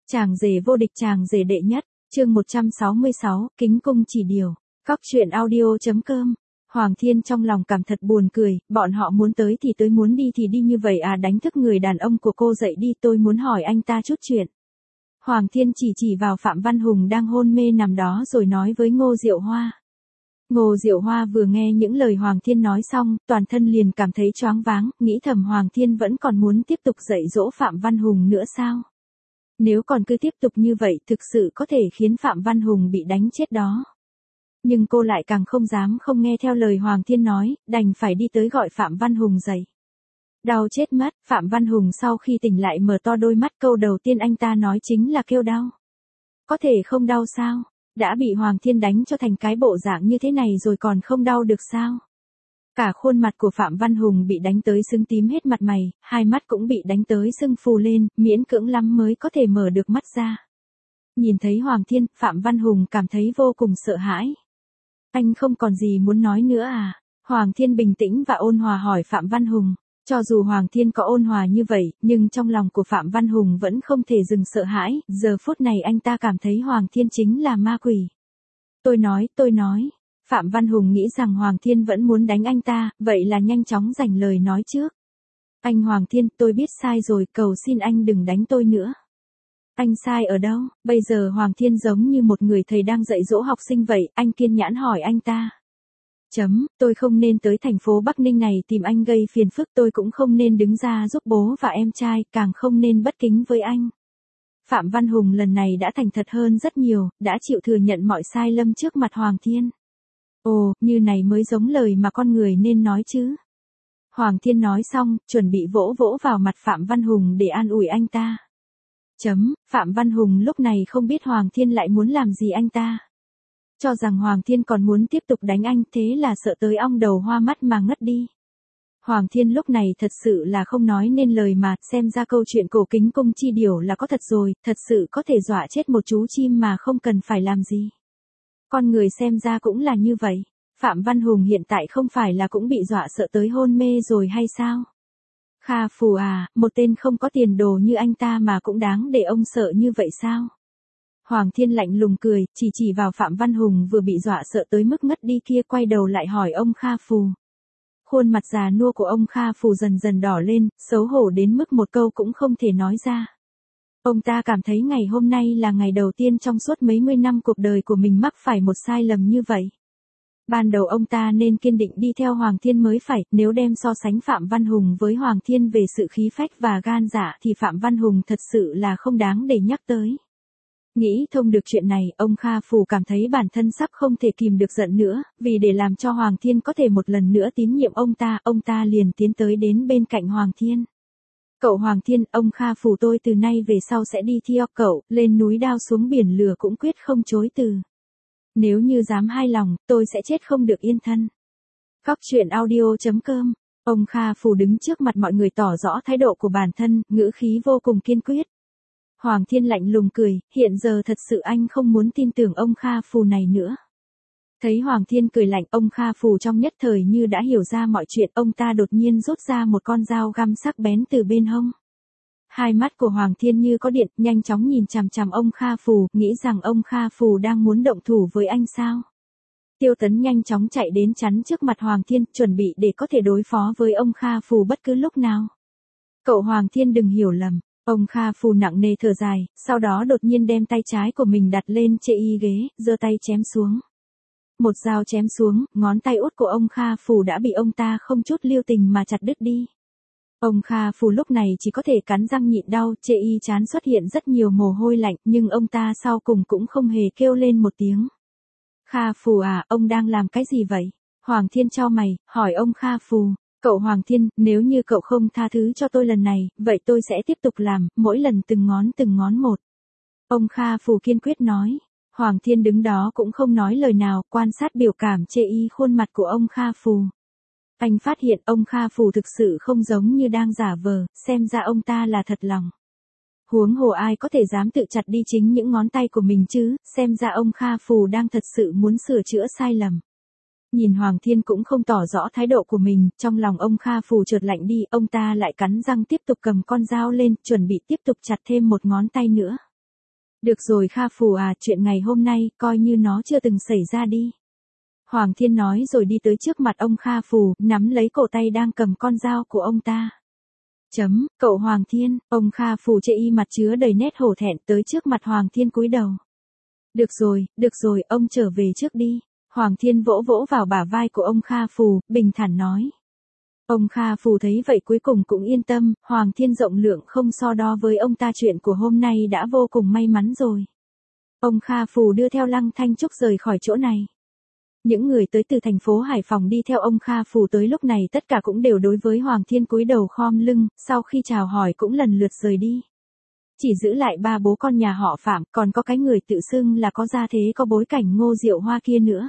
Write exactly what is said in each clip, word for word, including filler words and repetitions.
Chàng rể vô địch, chàng rể đệ nhất, chương một trăm sáu mươi sáu, kính cung chỉ điều. Cóc truyện audio.com. Hoàng Thiên trong lòng cảm thật buồn cười, bọn họ muốn tới thì tới, muốn đi thì đi, như vậy à, đánh thức người đàn ông của cô dậy đi, tôi muốn hỏi anh ta chút chuyện. Hoàng Thiên chỉ chỉ vào Phạm Văn Hùng đang hôn mê nằm đó rồi nói với Ngô Diệu Hoa. Ngô Diệu Hoa vừa nghe những lời Hoàng Thiên nói xong, toàn thân liền cảm thấy choáng váng, nghĩ thầm Hoàng Thiên vẫn còn muốn tiếp tục dạy dỗ Phạm Văn Hùng nữa sao? Nếu còn cứ tiếp tục như vậy thực sự có thể khiến Phạm Văn Hùng bị đánh chết đó. Nhưng cô lại càng không dám không nghe theo lời Hoàng Thiên nói, đành phải đi tới gọi Phạm Văn Hùng dậy. Đau chết mất, Phạm Văn Hùng sau khi tỉnh lại mở to đôi mắt, câu đầu tiên anh ta nói chính là kêu đau. Có thể không đau sao? Đã bị Hoàng Thiên đánh cho thành cái bộ dạng như thế này rồi còn không đau được sao? Cả khuôn mặt của Phạm Văn Hùng bị đánh tới sưng tím hết mặt mày, hai mắt cũng bị đánh tới sưng phù lên, miễn cưỡng lắm mới có thể mở được mắt ra. Nhìn thấy Hoàng Thiên, Phạm Văn Hùng cảm thấy vô cùng sợ hãi. Anh không còn gì muốn nói nữa à? Hoàng Thiên bình tĩnh và ôn hòa hỏi Phạm Văn Hùng. Cho dù Hoàng Thiên có ôn hòa như vậy, nhưng trong lòng của Phạm Văn Hùng vẫn không thể dừng sợ hãi, giờ phút này anh ta cảm thấy Hoàng Thiên chính là ma quỷ. Tôi nói, tôi nói. Phạm Văn Hùng nghĩ rằng Hoàng Thiên vẫn muốn đánh anh ta, vậy là nhanh chóng giành lời nói trước. Anh Hoàng Thiên, tôi biết sai rồi, cầu xin anh đừng đánh tôi nữa. Anh sai ở đâu? Bây giờ Hoàng Thiên giống như một người thầy đang dạy dỗ học sinh vậy, anh kiên nhẫn hỏi anh ta. Chấm, tôi không nên tới thành phố Bắc Ninh này tìm anh gây phiền phức, tôi cũng không nên đứng ra giúp bố và em trai, càng không nên bất kính với anh. Phạm Văn Hùng lần này đã thành thật hơn rất nhiều, đã chịu thừa nhận mọi sai lầm trước mặt Hoàng Thiên. Ồ, như này mới giống lời mà con người nên nói chứ. Hoàng Thiên nói xong, chuẩn bị vỗ vỗ vào mặt Phạm Văn Hùng để an ủi anh ta. Chấm, Phạm Văn Hùng lúc này không biết Hoàng Thiên lại muốn làm gì anh ta. Cho rằng Hoàng Thiên còn muốn tiếp tục đánh anh, thế là sợ tới ong đầu hoa mắt mà ngất đi. Hoàng Thiên lúc này thật sự là không nói nên lời mà, xem ra câu chuyện cổ kính cung chi điểu là có thật rồi, thật sự có thể dọa chết một chú chim mà không cần phải làm gì. Con người xem ra cũng là như vậy. Phạm Văn Hùng hiện tại không phải là cũng bị dọa sợ tới hôn mê rồi hay sao? Kha Phù à, một tên không có tiền đồ như anh ta mà cũng đáng để ông sợ như vậy sao? Hoàng Thiên lạnh lùng cười, chỉ chỉ vào Phạm Văn Hùng vừa bị dọa sợ tới mức ngất đi kia, quay đầu lại hỏi ông Kha Phù. Khuôn mặt già nua của ông Kha Phù dần dần đỏ lên, xấu hổ đến mức một câu cũng không thể nói ra. Ông ta cảm thấy ngày hôm nay là ngày đầu tiên trong suốt mấy mươi năm cuộc đời của mình mắc phải một sai lầm như vậy. Ban đầu ông ta nên kiên định đi theo Hoàng Thiên mới phải, nếu đem so sánh Phạm Văn Hùng với Hoàng Thiên về sự khí phách và gan dạ thì Phạm Văn Hùng thật sự là không đáng để nhắc tới. Nghĩ thông được chuyện này, ông Kha Phù cảm thấy bản thân sắp không thể kìm được giận nữa, vì để làm cho Hoàng Thiên có thể một lần nữa tín nhiệm ông ta, ông ta liền tiến tới đến bên cạnh Hoàng Thiên. Cậu Hoàng Thiên, ông Kha Phù tôi từ nay về sau sẽ đi theo cậu, lên núi đao xuống biển lửa cũng quyết không chối từ. Nếu như dám hai lòng, tôi sẽ chết không được yên thân. Cóc truyện audio.com. Ông Kha Phù đứng trước mặt mọi người tỏ rõ thái độ của bản thân, ngữ khí vô cùng kiên quyết. Hoàng Thiên lạnh lùng cười, hiện giờ thật sự anh không muốn tin tưởng ông Kha Phù này nữa. Thấy Hoàng Thiên cười lạnh, ông Kha Phù trong nhất thời như đã hiểu ra mọi chuyện, ông ta đột nhiên rút ra một con dao găm sắc bén từ bên hông. Hai mắt của Hoàng Thiên như có điện, nhanh chóng nhìn chằm chằm ông Kha Phù, nghĩ rằng ông Kha Phù đang muốn động thủ với anh sao. Tiêu Tấn nhanh chóng chạy đến chắn trước mặt Hoàng Thiên, chuẩn bị để có thể đối phó với ông Kha Phù bất cứ lúc nào. Cậu Hoàng Thiên đừng hiểu lầm. Ông Kha Phù nặng nề thở dài, sau đó đột nhiên đem tay trái của mình đặt lên chê y ghế, giơ tay chém xuống. Một dao chém xuống, ngón tay út của ông Kha Phù đã bị ông ta không chút lưu tình mà chặt đứt đi. Ông Kha Phù lúc này chỉ có thể cắn răng nhịn đau, chê y trán xuất hiện rất nhiều mồ hôi lạnh, nhưng ông ta sau cùng cũng không hề kêu lên một tiếng. Kha Phù à, ông đang làm cái gì vậy? Hoàng Thiên chau mày, hỏi ông Kha Phù. Cậu Hoàng Thiên, nếu như cậu không tha thứ cho tôi lần này, vậy tôi sẽ tiếp tục làm, mỗi lần từng ngón từng ngón một. Ông Kha Phù kiên quyết nói. Hoàng Thiên đứng đó cũng không nói lời nào, quan sát biểu cảm chê y khuôn mặt của ông Kha Phù. Anh phát hiện ông Kha Phù thực sự không giống như đang giả vờ, xem ra ông ta là thật lòng. Huống hồ ai có thể dám tự chặt đi chính những ngón tay của mình chứ, xem ra ông Kha Phù đang thật sự muốn sửa chữa sai lầm. Nhìn Hoàng Thiên cũng không tỏ rõ thái độ của mình, trong lòng ông Kha Phù chợt lạnh đi, ông ta lại cắn răng tiếp tục cầm con dao lên, chuẩn bị tiếp tục chặt thêm một ngón tay nữa. Được rồi Kha Phù à, chuyện ngày hôm nay, coi như nó chưa từng xảy ra đi. Hoàng Thiên nói rồi đi tới trước mặt ông Kha Phù, nắm lấy cổ tay đang cầm con dao của ông ta. Chấm, cậu Hoàng Thiên, ông Kha Phù chê y mặt chứa đầy nét hổ thẹn tới trước mặt Hoàng Thiên cúi đầu. Được rồi, được rồi, ông trở về trước đi. Hoàng Thiên vỗ vỗ vào bả vai của ông Kha Phù, bình thản nói. Ông Kha Phù thấy vậy cuối cùng cũng yên tâm, Hoàng Thiên rộng lượng không so đo với ông ta, chuyện của hôm nay đã vô cùng may mắn rồi. Ông Kha Phù đưa theo Lăng Thanh Trúc rời khỏi chỗ này. Những người tới từ thành phố Hải Phòng đi theo ông Kha Phù tới lúc này tất cả cũng đều đối với Hoàng Thiên cúi đầu khom lưng, sau khi chào hỏi cũng lần lượt rời đi. Chỉ giữ lại ba bố con nhà họ Phạm, còn có cái người tự xưng là có gia thế có bối cảnh Ngô Diệu Hoa kia nữa.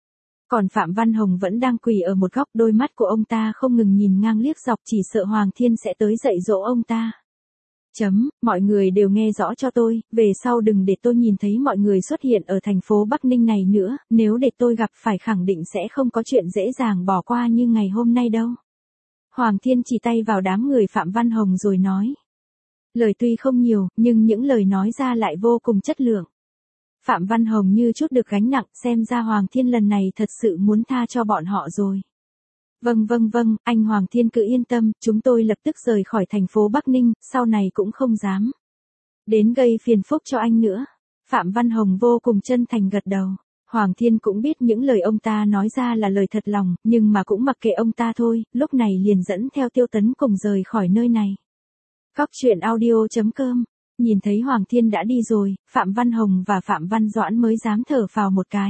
Còn Phạm Văn Hồng vẫn đang quỳ ở một góc, đôi mắt của ông ta không ngừng nhìn ngang liếc dọc, chỉ sợ Hoàng Thiên sẽ tới dạy dỗ ông ta. Chấm, mọi người đều nghe rõ cho tôi, về sau đừng để tôi nhìn thấy mọi người xuất hiện ở thành phố Bắc Ninh này nữa, nếu để tôi gặp phải khẳng định sẽ không có chuyện dễ dàng bỏ qua như ngày hôm nay đâu. Hoàng Thiên chỉ tay vào đám người Phạm Văn Hồng rồi nói. Lời tuy không nhiều, nhưng những lời nói ra lại vô cùng chất lượng. Phạm Văn Hồng như chút được gánh nặng, xem ra Hoàng Thiên lần này thật sự muốn tha cho bọn họ rồi. Vâng vâng vâng, anh Hoàng Thiên cứ yên tâm, chúng tôi lập tức rời khỏi thành phố Bắc Ninh, sau này cũng không dám đến gây phiền phức cho anh nữa. Phạm Văn Hồng vô cùng chân thành gật đầu. Hoàng Thiên cũng biết những lời ông ta nói ra là lời thật lòng, nhưng mà cũng mặc kệ ông ta thôi, lúc này liền dẫn theo Tiêu Tấn cùng rời khỏi nơi này. Cóc truyện audio chấm com. Nhìn thấy Hoàng Thiên đã đi rồi, Phạm Văn Hồng và Phạm Văn Doãn mới dám thở phào một cái.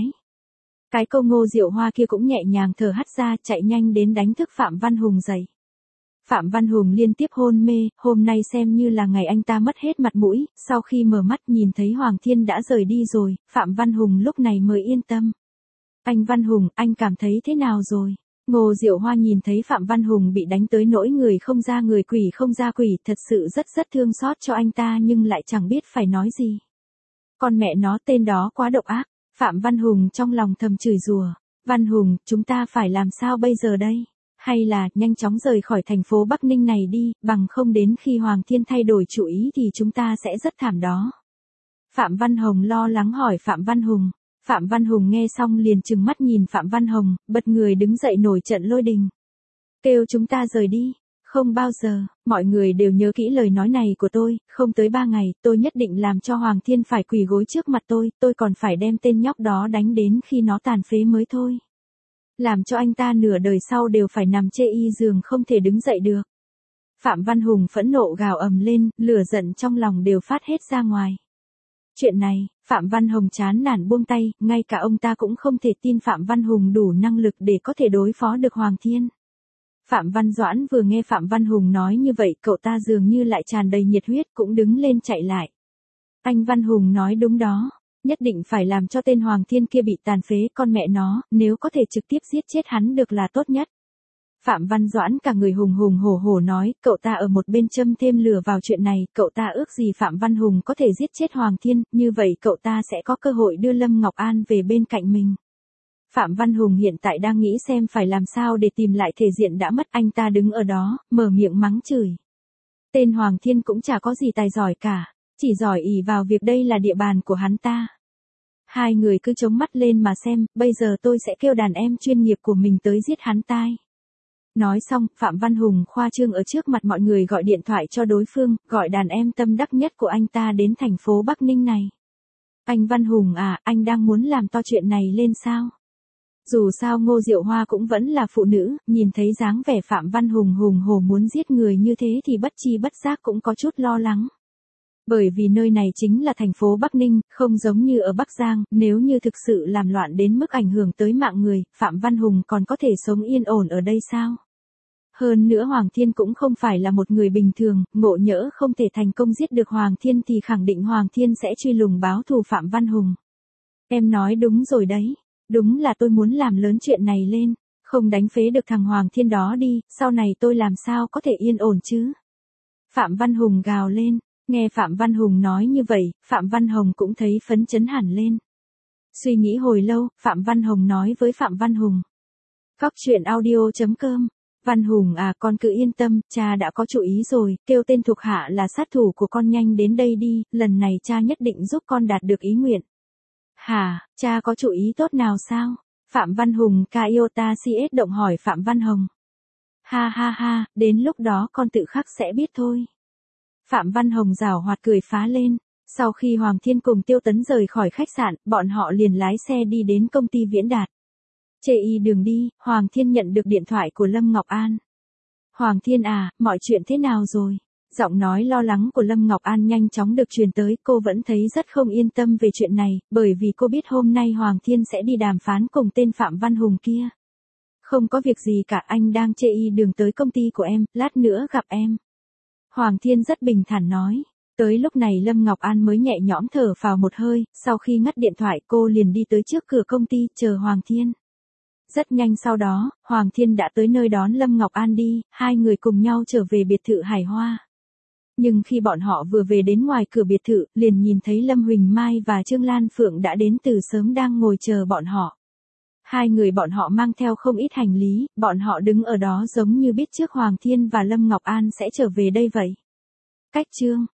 Cái câu Ngô Diệu Hoa kia cũng nhẹ nhàng thở hắt ra, chạy nhanh đến đánh thức Phạm Văn Hùng dậy. Phạm Văn Hùng liên tiếp hôn mê, hôm nay xem như là ngày anh ta mất hết mặt mũi, sau khi mở mắt nhìn thấy Hoàng Thiên đã rời đi rồi, Phạm Văn Hùng lúc này mới yên tâm. Anh Văn Hùng, anh cảm thấy thế nào rồi? Ngô Diệu Hoa nhìn thấy Phạm Văn Hùng bị đánh tới nỗi người không ra người quỷ không ra quỷ, thật sự rất rất thương xót cho anh ta nhưng lại chẳng biết phải nói gì. Con mẹ nó, tên đó quá độc ác. Phạm Văn Hùng trong lòng thầm chửi rủa. Văn Hùng, chúng ta phải làm sao bây giờ đây? Hay là, nhanh chóng rời khỏi thành phố Bắc Ninh này đi, bằng không đến khi Hoàng Thiên thay đổi chủ ý thì chúng ta sẽ rất thảm đó. Phạm Văn Hồng lo lắng hỏi Phạm Văn Hùng. Phạm Văn Hùng nghe xong liền trừng mắt nhìn Phạm Văn Hồng, bật người đứng dậy nổi trận lôi đình. Kêu chúng ta rời đi. Không bao giờ, mọi người đều nhớ kỹ lời nói này của tôi, không tới ba ngày, tôi nhất định làm cho Hoàng Thiên phải quỳ gối trước mặt tôi, tôi còn phải đem tên nhóc đó đánh đến khi nó tàn phế mới thôi. Làm cho anh ta nửa đời sau đều phải nằm chê y giường không thể đứng dậy được. Phạm Văn Hùng phẫn nộ gào ầm lên, lửa giận trong lòng đều phát hết ra ngoài. Chuyện này, Phạm Văn Hồng chán nản buông tay, ngay cả ông ta cũng không thể tin Phạm Văn Hùng đủ năng lực để có thể đối phó được Hoàng Thiên. Phạm Văn Doãn vừa nghe Phạm Văn Hùng nói như vậy, cậu ta dường như lại tràn đầy nhiệt huyết cũng đứng lên chạy lại. Anh Văn Hùng nói đúng đó, nhất định phải làm cho tên Hoàng Thiên kia bị tàn phế, con mẹ nó, nếu có thể trực tiếp giết chết hắn được là tốt nhất. Phạm Văn Doãn cả người hùng hùng hổ hổ nói, cậu ta ở một bên châm thêm lửa vào chuyện này, cậu ta ước gì Phạm Văn Hùng có thể giết chết Hoàng Thiên, như vậy cậu ta sẽ có cơ hội đưa Lâm Ngọc An về bên cạnh mình. Phạm Văn Hùng hiện tại đang nghĩ xem phải làm sao để tìm lại thể diện đã mất, anh ta đứng ở đó, mở miệng mắng chửi. Tên Hoàng Thiên cũng chả có gì tài giỏi cả, chỉ giỏi ỷ vào việc đây là địa bàn của hắn ta. Hai người cứ chống mắt lên mà xem, bây giờ tôi sẽ kêu đàn em chuyên nghiệp của mình tới giết hắn tai. Nói xong, Phạm Văn Hùng khoa trương ở trước mặt mọi người gọi điện thoại cho đối phương, gọi đàn em tâm đắc nhất của anh ta đến thành phố Bắc Ninh này. Anh Văn Hùng à, anh đang muốn làm to chuyện này lên sao? Dù sao Ngô Diệu Hoa cũng vẫn là phụ nữ, nhìn thấy dáng vẻ Phạm Văn Hùng hùng hổ muốn giết người như thế thì bất chi bất giác cũng có chút lo lắng. Bởi vì nơi này chính là thành phố Bắc Ninh, không giống như ở Bắc Giang, nếu như thực sự làm loạn đến mức ảnh hưởng tới mạng người, Phạm Văn Hùng còn có thể sống yên ổn ở đây sao? Hơn nữa Hoàng Thiên cũng không phải là một người bình thường, ngộ nhỡ không thể thành công giết được Hoàng Thiên thì khẳng định Hoàng Thiên sẽ truy lùng báo thù Phạm Văn Hùng. Em nói đúng rồi đấy, đúng là tôi muốn làm lớn chuyện này lên, không đánh phế được thằng Hoàng Thiên đó đi, sau này tôi làm sao có thể yên ổn chứ? Phạm Văn Hùng gào lên, nghe Phạm Văn Hùng nói như vậy, Phạm Văn Hồng cũng thấy phấn chấn hẳn lên. Suy nghĩ hồi lâu, Phạm Văn Hồng nói với Phạm Văn Hùng. Cóc truyện audio chấm com Văn Hùng à, con cứ yên tâm, cha đã có chủ ý rồi, kêu tên thuộc hạ là sát thủ của con nhanh đến đây đi, lần này cha nhất định giúp con đạt được ý nguyện. Hả, cha có chủ ý tốt nào sao? Phạm Văn Hùng Kaiota xê ét động hỏi Phạm Văn Hồng. Ha ha ha, đến lúc đó con tự khắc sẽ biết thôi. Phạm Văn Hồng giảo hoạt cười phá lên. Sau khi Hoàng Thiên cùng Tiêu Tấn rời khỏi khách sạn, bọn họ liền lái xe đi đến công ty Viễn Đạt. Chê y đường đi, Hoàng Thiên nhận được điện thoại của Lâm Ngọc An. Hoàng Thiên à, mọi chuyện thế nào rồi? Giọng nói lo lắng của Lâm Ngọc An nhanh chóng được truyền tới, cô vẫn thấy rất không yên tâm về chuyện này, bởi vì cô biết hôm nay Hoàng Thiên sẽ đi đàm phán cùng tên Phạm Văn Hùng kia. Không có việc gì cả, anh đang chê y đường tới công ty của em, lát nữa gặp em. Hoàng Thiên rất bình thản nói. Tới lúc này Lâm Ngọc An mới nhẹ nhõm thở vào một hơi, sau khi ngắt điện thoại cô liền đi tới trước cửa công ty chờ Hoàng Thiên. Rất nhanh sau đó, Hoàng Thiên đã tới nơi đón Lâm Ngọc An đi, hai người cùng nhau trở về biệt thự Hải Hoa. Nhưng khi bọn họ vừa về đến ngoài cửa biệt thự, liền nhìn thấy Lâm Huỳnh Mai và Trương Lan Phượng đã đến từ sớm đang ngồi chờ bọn họ. Hai người bọn họ mang theo không ít hành lý, bọn họ đứng ở đó giống như biết trước Hoàng Thiên và Lâm Ngọc An sẽ trở về đây vậy. Cách chương